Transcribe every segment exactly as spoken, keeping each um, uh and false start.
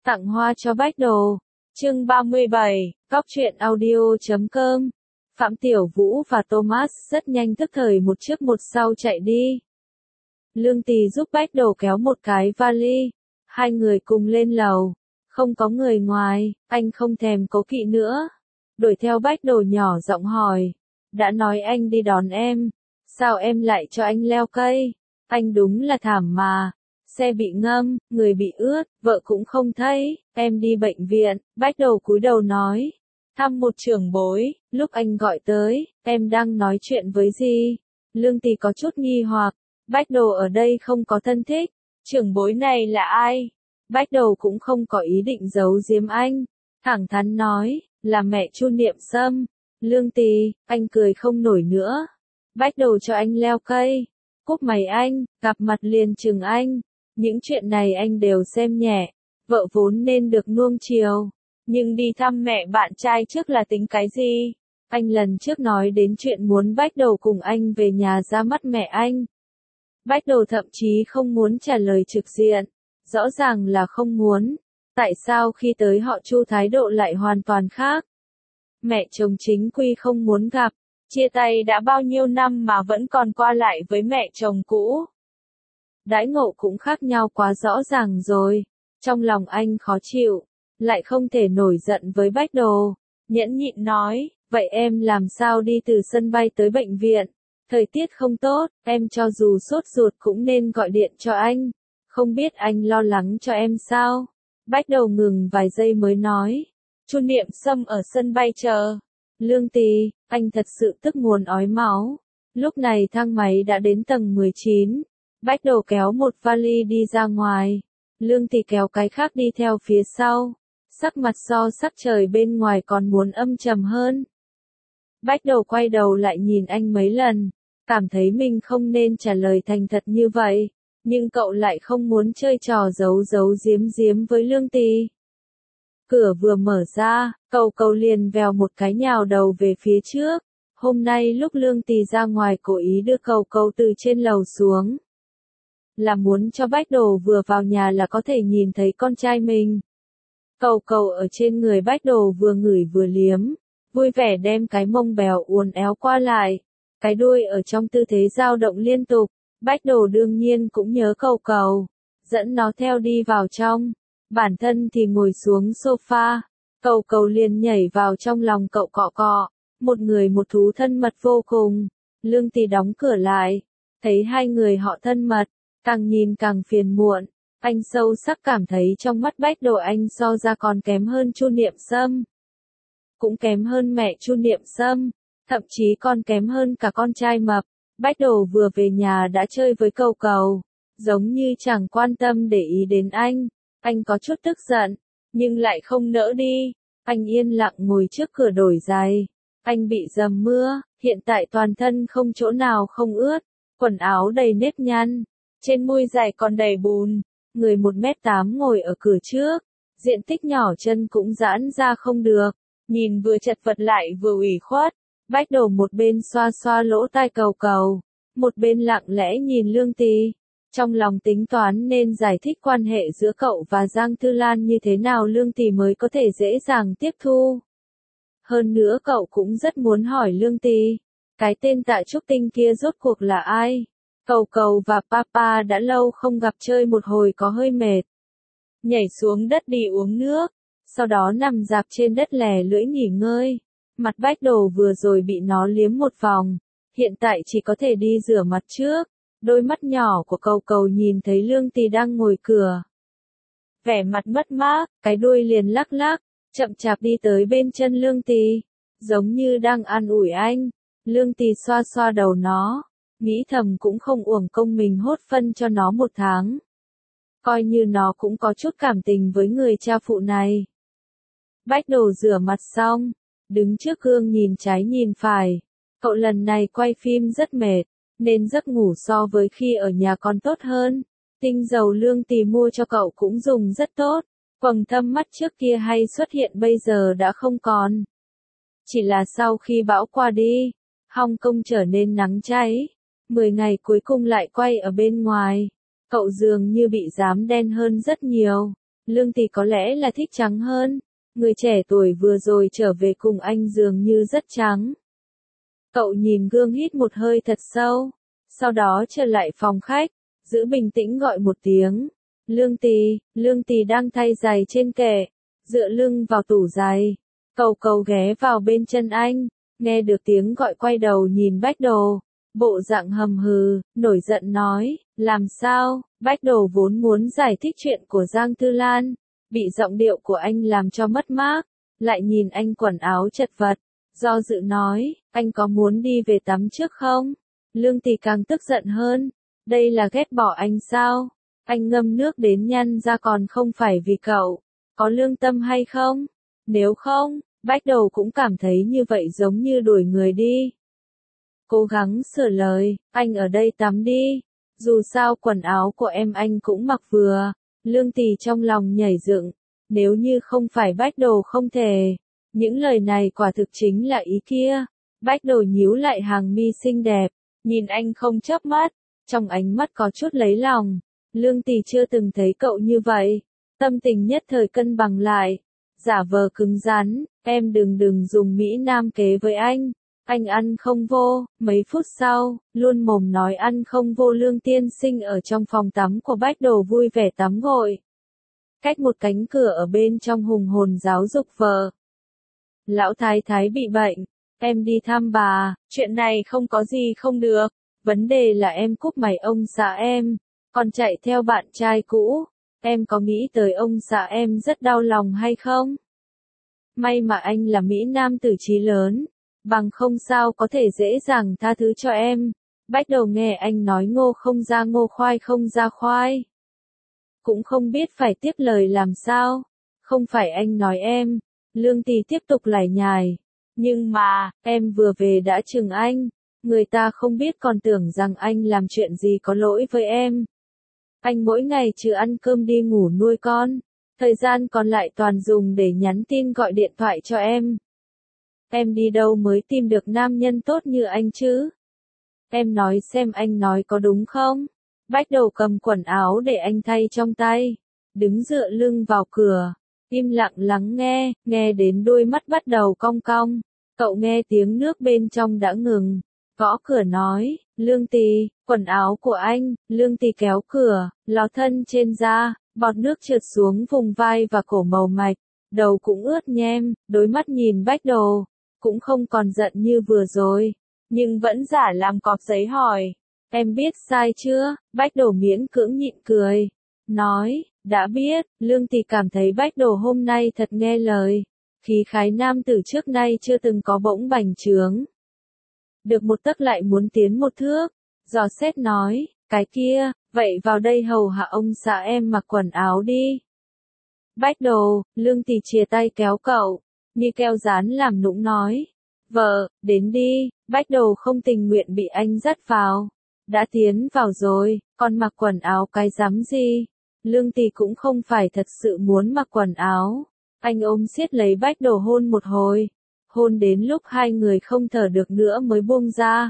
Tặng hoa cho Bách Đồ. Chương ba mươi bảy, Cóc truyện audio chấm com. Phạm Tiểu Vũ và Thomas rất nhanh tức thời một trước một sau chạy đi. Lương Tì giúp Bách Đồ kéo một cái vali. Hai người cùng lên lầu. Không có người ngoài, anh không thèm cố kỵ nữa. Đuổi theo Bách Đồ nhỏ giọng hỏi. Đã nói anh đi đón em. Sao em lại cho anh leo cây? Anh đúng là thảm mà. Xe bị ngâm, người bị ướt, vợ cũng không thấy, em đi bệnh viện. Bách Đồ cúi đầu nói. Thăm một trưởng bối, lúc anh gọi tới, em đang nói chuyện với gì? Lương Tì có chút nghi hoặc. Bách Đồ ở đây không có thân thích. Trưởng bối này là ai? Bách Đồ cũng không có ý định giấu giếm anh. Thẳng thắn nói, là mẹ Chu Niệm Sâm. Lương Tì, anh cười không nổi nữa. Bách Đồ cho anh leo cây. Cúp máy anh, gặp mặt liền chừng anh. Những chuyện này anh đều xem nhẹ. Vợ vốn nên được nuông chiều. Nhưng đi thăm mẹ bạn trai trước là tính cái gì? Anh lần trước nói đến chuyện muốn Bách Đồ cùng anh về nhà ra mắt mẹ anh. Bách Đồ thậm chí không muốn trả lời trực diện. Rõ ràng là không muốn. Tại sao khi tới họ Chu thái độ lại hoàn toàn khác? Mẹ chồng chính quy không muốn gặp. Chia tay đã bao nhiêu năm mà vẫn còn qua lại với mẹ chồng cũ. Đãi ngộ cũng khác nhau quá rõ ràng rồi. Trong lòng anh khó chịu. Lại không thể nổi giận với Bách Đồ. Nhẫn nhịn nói, vậy em làm sao đi từ sân bay tới bệnh viện? Thời tiết không tốt, em cho dù sốt ruột cũng nên gọi điện cho anh. Không biết anh lo lắng cho em sao? Bách Đồ ngừng vài giây mới nói. Chu Niệm Sâm ở sân bay chờ. Lương Tì, anh thật sự tức muốn ói máu. Lúc này thang máy đã đến tầng mười chín. Bách Đồ kéo một vali đi ra ngoài. Lương Tì kéo cái khác đi theo phía sau. Sắc mặt so sắc trời bên ngoài còn muốn âm trầm hơn. Bách Đồ quay đầu lại nhìn anh mấy lần. Cảm thấy mình không nên trả lời thành thật như vậy. Nhưng cậu lại không muốn chơi trò giấu giấu giếm giếm với Lương Tì. Cửa vừa mở ra, Cầu Cầu liền vèo một cái nhào đầu về phía trước. Hôm nay lúc Lương Tì ra ngoài cố ý đưa Cầu Cầu từ trên lầu xuống. Là muốn cho Bách Đồ vừa vào nhà là có thể nhìn thấy con trai mình. Cầu Cầu ở trên người Bách Đồ vừa ngửi vừa liếm. Vui vẻ đem cái mông bèo uốn éo qua lại. Cái đuôi ở trong tư thế dao động liên tục. Bách Đồ đương nhiên cũng nhớ Cầu Cầu. Dẫn nó theo đi vào trong. Bản thân thì ngồi xuống sofa. Cầu Cầu liền nhảy vào trong lòng cậu cọ cọ. Một người một thú thân mật vô cùng. Lương Tì đóng cửa lại. Thấy hai người họ thân mật. Càng nhìn càng phiền muộn. Anh sâu sắc cảm thấy trong mắt Bách Đồ anh so ra còn kém hơn Chu Niệm Sâm. Cũng kém hơn mẹ Chu Niệm Sâm. Thậm chí còn kém hơn cả con trai mập. Bách Đồ vừa về nhà đã chơi với Cầu Cầu. Giống như chẳng quan tâm để ý đến anh. Anh có chút tức giận. Nhưng lại không nỡ đi. Anh yên lặng ngồi trước cửa đổi giày. Anh bị dầm mưa. Hiện tại toàn thân không chỗ nào không ướt. Quần áo đầy nếp nhăn. Trên môi giày còn đầy bùn. Người một mét tám ngồi ở cửa trước. Diện tích nhỏ chân cũng giãn ra không được. Nhìn vừa chật vật lại vừa ủy khuất. Bách Đồ một bên xoa xoa lỗ tai Cầu Cầu. Một bên lặng lẽ nhìn Lương Tì. Trong lòng tính toán nên giải thích quan hệ giữa cậu và Giang Thư Lan như thế nào Lương Tì mới có thể dễ dàng tiếp thu. Hơn nữa cậu cũng rất muốn hỏi Lương Tì. Cái tên Tạ Trúc Tinh kia rốt cuộc là ai? Cầu Cầu và Papa đã lâu không gặp chơi một hồi có hơi mệt. Nhảy xuống đất đi uống nước. Sau đó nằm dạp trên đất lè lưỡi nghỉ ngơi. Mặt Bách Đồ vừa rồi bị nó liếm một vòng. Hiện tại chỉ có thể đi rửa mặt trước. Đôi mắt nhỏ của Cầu Cầu nhìn thấy Lương Tì đang ngồi cửa. Vẻ mặt mất mát, cái đuôi liền lắc lắc. Chậm chạp đi tới bên chân Lương Tì. Giống như đang an ủi anh. Lương Tì xoa xoa đầu nó. Nghĩ thầm cũng không uổng công mình hốt phân cho nó một tháng. Coi như nó cũng có chút cảm tình với người cha phụ này. Bách Đồ rửa mặt xong. Đứng trước gương nhìn trái nhìn phải. Cậu lần này quay phim rất mệt. Nên giấc ngủ so với khi ở nhà còn tốt hơn. Tinh dầu Lương Tì mua cho cậu cũng dùng rất tốt. Quầng thâm mắt trước kia hay xuất hiện bây giờ đã không còn. Chỉ là sau khi bão qua đi. Hong Kong trở nên nắng cháy. Mười ngày cuối cùng lại quay ở bên ngoài. Cậu dường như bị rám đen hơn rất nhiều. Lương Tỷ có lẽ là thích trắng hơn. Người trẻ tuổi vừa rồi trở về cùng anh dường như rất trắng. Cậu nhìn gương hít một hơi thật sâu. Sau đó trở lại phòng khách, giữ bình tĩnh gọi một tiếng. Lương Tỷ, Lương Tỷ đang thay giày trên kệ, dựa lưng vào tủ giày. Cầu cầu ghé vào bên chân anh, nghe được tiếng gọi quay đầu nhìn Bách Đồ. Bộ dạng hầm hừ, nổi giận nói, làm sao, Bách Đồ vốn muốn giải thích chuyện của Giang Tư Lan, bị giọng điệu của anh làm cho mất mát, lại nhìn anh quần áo chật vật, do dự nói, anh có muốn đi về tắm trước không? Lương Tỷ càng tức giận hơn, đây là ghét bỏ anh sao? Anh ngâm nước đến nhăn ra còn không phải vì cậu, có lương tâm hay không? Nếu không, Bách Đầu cũng cảm thấy như vậy giống như đuổi người đi. Cố gắng sửa lời, anh ở đây tắm đi, dù sao quần áo của em anh cũng mặc vừa. Lương Tỷ trong lòng nhảy dựng, nếu như không phải Bách Đồ không thể. Những lời này quả thực chính là ý kia. Bách Đồ nhíu lại hàng mi xinh đẹp, nhìn anh không chớp mắt, trong ánh mắt có chút lấy lòng. Lương Tỷ chưa từng thấy cậu như vậy, tâm tình nhất thời cân bằng lại, giả vờ cứng rắn, em đừng đừng dùng Mỹ Nam kế với anh. Anh ăn không vô, mấy phút sau, luôn mồm nói ăn không vô. Lương tiên sinh ở trong phòng tắm của Bách Đồ vui vẻ tắm gội. Cách một cánh cửa ở bên trong hùng hồn giáo dục vợ. Lão thái thái bị bệnh, em đi thăm bà, chuyện này không có gì không được, vấn đề là em cúp máy ông xã em, còn chạy theo bạn trai cũ, em có nghĩ tới ông xã em rất đau lòng hay không? May mà anh là Mỹ Nam tử trí lớn, bằng không sao có thể dễ dàng tha thứ cho em. Bách Đầu nghe anh nói ngô không ra ngô khoai không ra khoai. Cũng không biết phải tiếp lời làm sao. Không phải anh nói em. Lương Tỷ tiếp tục lải nhải. Nhưng mà, em vừa về đã chừng anh. Người ta không biết còn tưởng rằng anh làm chuyện gì có lỗi với em. Anh mỗi ngày trừ ăn cơm đi ngủ nuôi con. Thời gian còn lại toàn dùng để nhắn tin gọi điện thoại cho em. Em đi đâu mới tìm được nam nhân tốt như anh chứ? Em nói xem anh nói có đúng không? Bách Đầu cầm quần áo để anh thay trong tay, đứng dựa lưng vào cửa, im lặng lắng nghe, nghe đến đôi mắt bắt đầu cong cong. Cậu nghe tiếng nước bên trong đã ngừng, gõ cửa nói, Lương Tỷ, quần áo của anh. Lương Tỷ kéo cửa, ló thân trên da, bọt nước trượt xuống vùng vai và cổ màu mạch, đầu cũng ướt nhem, đôi mắt nhìn Bách Đồ, cũng không còn giận như vừa rồi, nhưng vẫn giả làm cọp giấy hỏi, em biết sai chưa? Bách Đồ miễn cưỡng nhịn cười, nói, đã biết. Lương Tỷ cảm thấy Bách Đồ hôm nay thật nghe lời, khí khái nam tử trước nay chưa từng có bỗng bành trướng. Được một tấc lại muốn tiến một thước, dò xét nói, cái kia, vậy vào đây hầu hạ ông xã em mặc quần áo đi. Bách Đồ, Lương Tỷ chìa tay kéo cậu, như keo dán làm nũng nói, vợ, đến đi. Bách Đồ không tình nguyện bị anh dắt vào, đã tiến vào rồi, còn mặc quần áo cái rắm gì? Lương Tỷ cũng không phải thật sự muốn mặc quần áo, anh ôm siết lấy Bách Đồ hôn một hồi, hôn đến lúc hai người không thở được nữa mới buông ra.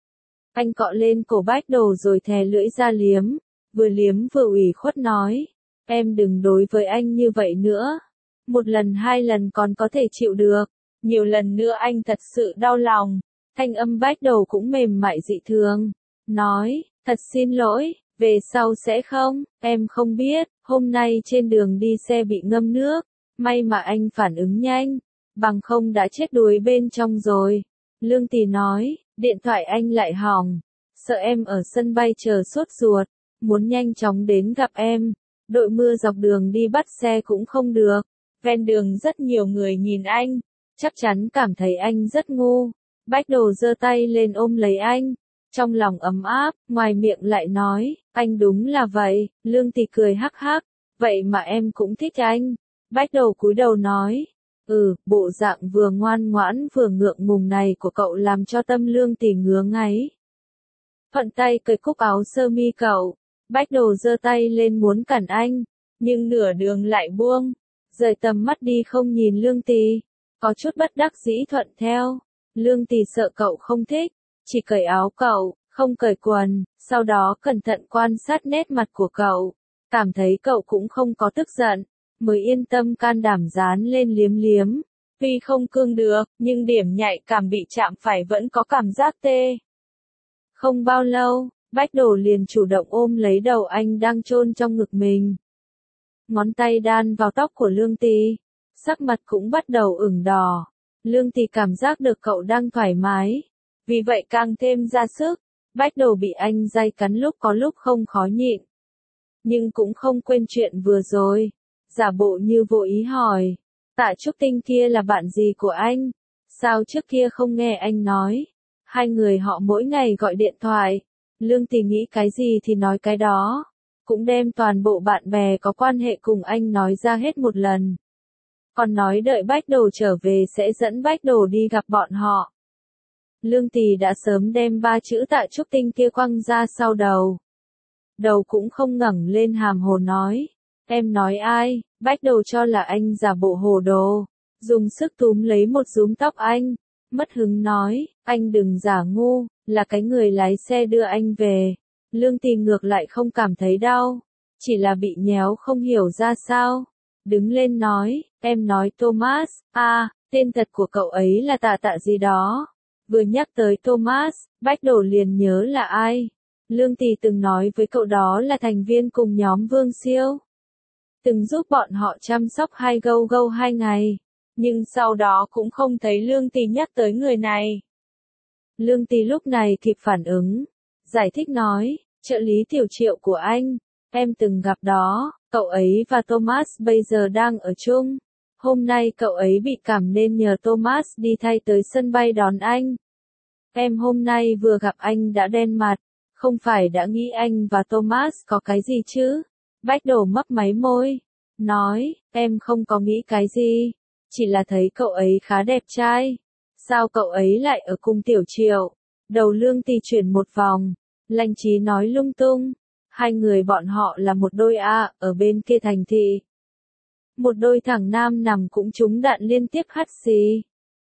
Anh cọ lên cổ Bách Đồ rồi thè lưỡi ra liếm, vừa liếm vừa ủy khuất nói, em đừng đối với anh như vậy nữa. Một lần hai lần còn có thể chịu được, nhiều lần nữa anh thật sự đau lòng. Thanh âm Bách Đầu cũng mềm mại dị thường, nói, thật xin lỗi, về sau sẽ không. Em không biết, hôm nay trên đường đi xe bị ngâm nước, may mà anh phản ứng nhanh, bằng không đã chết đuối bên trong rồi. Lương Tỷ nói, điện thoại anh lại hỏng, sợ em ở sân bay chờ sốt ruột, muốn nhanh chóng đến gặp em. Đội mưa dọc đường đi bắt xe cũng không được, ven đường rất nhiều người nhìn anh, chắc chắn cảm thấy anh rất ngu. Bách Đồ giơ tay lên ôm lấy anh, trong lòng ấm áp, ngoài miệng lại nói, anh đúng là vậy. Lương Tỷ cười hắc hắc, vậy mà em cũng thích anh. Bách Đồ cúi đầu nói, ừ, bộ dạng vừa ngoan ngoãn vừa ngượng ngùng này của cậu làm cho tâm Lương Tỷ ngứa ngáy. Thuận tay cởi cúc áo sơ mi cậu, Bách Đồ giơ tay lên muốn cản anh, nhưng nửa đường lại buông, rời tầm mắt đi không nhìn Lương Tỷ, có chút bất đắc dĩ thuận theo. Lương Tỷ sợ cậu không thích, chỉ cởi áo cậu, không cởi quần, sau đó cẩn thận quan sát nét mặt của cậu, cảm thấy cậu cũng không có tức giận, mới yên tâm can đảm dán lên liếm liếm. Tuy không cương được, nhưng điểm nhạy cảm bị chạm phải vẫn có cảm giác tê. Không bao lâu, Bách Đồ liền chủ động ôm lấy đầu anh đang chôn trong ngực mình. Ngón tay đan vào tóc của Lương Tì, sắc mặt cũng bắt đầu ửng đỏ. Lương Tì cảm giác được cậu đang thoải mái, vì vậy càng thêm ra sức. Bách Đồ bị anh day cắn lúc có lúc không khó nhịn, nhưng cũng không quên chuyện vừa rồi, giả bộ như vô ý hỏi, Tạ Trúc Tinh kia là bạn gì của anh? Sao trước kia không nghe anh nói? Hai người họ mỗi ngày gọi điện thoại, Lương Tì nghĩ cái gì thì nói cái đó, cũng đem toàn bộ bạn bè có quan hệ cùng anh nói ra hết một lần. Còn nói đợi Bách Đồ trở về sẽ dẫn Bách Đồ đi gặp bọn họ. Lương Tì đã sớm đem ba chữ Tạ Trúc Tinh kia quăng ra sau đầu. Đầu cũng không ngẩng lên hàm hồ nói, em nói ai? Bách Đồ cho là anh giả bộ hồ đồ, dùng sức túm lấy một rúm tóc anh, mất hứng nói, anh đừng giả ngu, là cái người lái xe đưa anh về. Lương Tì ngược lại không cảm thấy đau, chỉ là bị nhéo không hiểu ra sao. Đứng lên nói, em nói Thomas, à, tên thật của cậu ấy là Tạ Tạ gì đó. Vừa nhắc tới Thomas, Bách Đồ liền nhớ là ai. Lương Tì từng nói với cậu đó là thành viên cùng nhóm Vương Siêu. Từng giúp bọn họ chăm sóc hai gâu gâu hai ngày. Nhưng sau đó cũng không thấy Lương Tì nhắc tới người này. Lương Tì lúc này kịp phản ứng. Giải thích nói, trợ lý tiểu Triệu của anh, em từng gặp đó, cậu ấy và Thomas bây giờ đang ở chung. Hôm nay cậu ấy bị cảm nên nhờ Thomas đi thay tới sân bay đón anh. Em hôm nay vừa gặp anh đã đen mặt, không phải đã nghĩ anh và Thomas có cái gì chứ? Bách Đồ mấp máy môi, nói, em không có nghĩ cái gì, chỉ là thấy cậu ấy khá đẹp trai. Sao cậu ấy lại ở cùng tiểu Triệu? Đầu Lương Tì chuyển một vòng, Lanh Trí nói lung tung, hai người bọn họ là một đôi A, ở bên kia thành thị. Một đôi thằng nam nằm cũng trúng đạn liên tiếp hắt xì.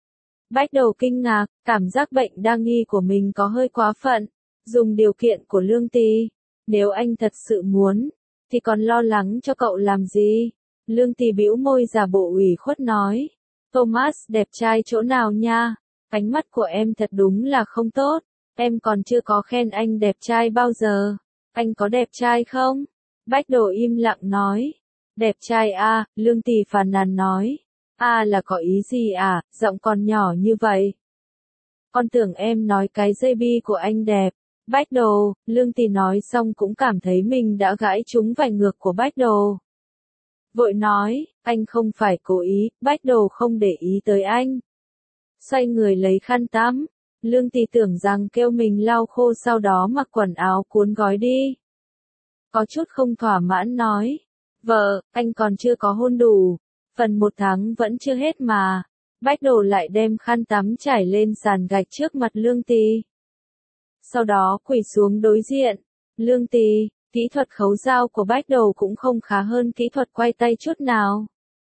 Bách Đồ kinh ngạc, cảm giác bệnh đa nghi của mình có hơi quá phận. Dùng điều kiện của Lương Tì, nếu anh thật sự muốn, thì còn lo lắng cho cậu làm gì? Lương Tì bĩu môi giả bộ ủy khuất nói, Thomas đẹp trai chỗ nào nha? Ánh mắt của em thật đúng là không tốt, em còn chưa có khen anh đẹp trai bao giờ. Anh có đẹp trai không? Bách Đồ im lặng nói, đẹp trai à, Lương Tì phàn nàn nói, à là có ý gì à, giọng còn nhỏ như vậy. Con tưởng em nói cái dây bi của anh đẹp. Bách Đồ, Lương Tì nói xong cũng cảm thấy mình đã gãi trúng vành ngược của Bách Đồ. Vội nói, anh không phải cố ý, Bách Đồ không để ý tới anh. Xoay người lấy khăn tắm, Lương Tì tưởng rằng kêu mình lau khô sau đó mặc quần áo cuốn gói đi. Có chút không thỏa mãn nói, vợ, anh còn chưa có hôn đủ, phần một tháng vẫn chưa hết mà. Bách Đồ lại đem khăn tắm trải lên sàn gạch trước mặt Lương Tì. Sau đó quỳ xuống đối diện. Lương Tì, kỹ thuật khấu dao của Bách Đồ cũng không khá hơn kỹ thuật quay tay chút nào.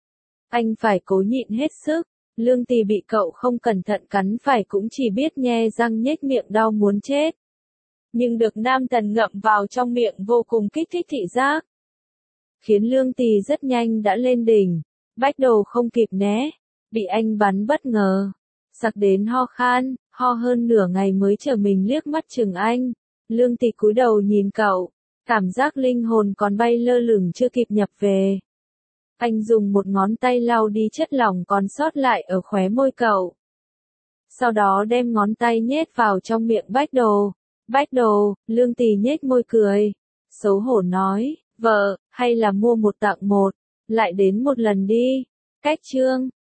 Anh phải cố nhịn hết sức. Lương Tì bị cậu không cẩn thận cắn phải cũng chỉ biết nhe răng nhếch miệng đau muốn chết. Nhưng được nam thần ngậm vào trong miệng vô cùng kích thích thị giác. Khiến Lương Tì rất nhanh đã lên đỉnh. Bách Đồ không kịp né. Bị anh bắn bất ngờ. Sặc đến ho khan, ho hơn nửa ngày mới chờ mình liếc mắt chừng anh. Lương Tì cúi đầu nhìn cậu. Cảm giác linh hồn còn bay lơ lửng chưa kịp nhập về. Anh dùng một ngón tay lau đi chất lỏng còn sót lại ở khóe môi cậu. Sau đó đem ngón tay nhét vào trong miệng Bách Đồ. Bách Đồ, Lương Tì nhếch môi cười. Xấu hổ nói, vợ, hay là mua một tặng một. Lại đến một lần đi. Cách chương.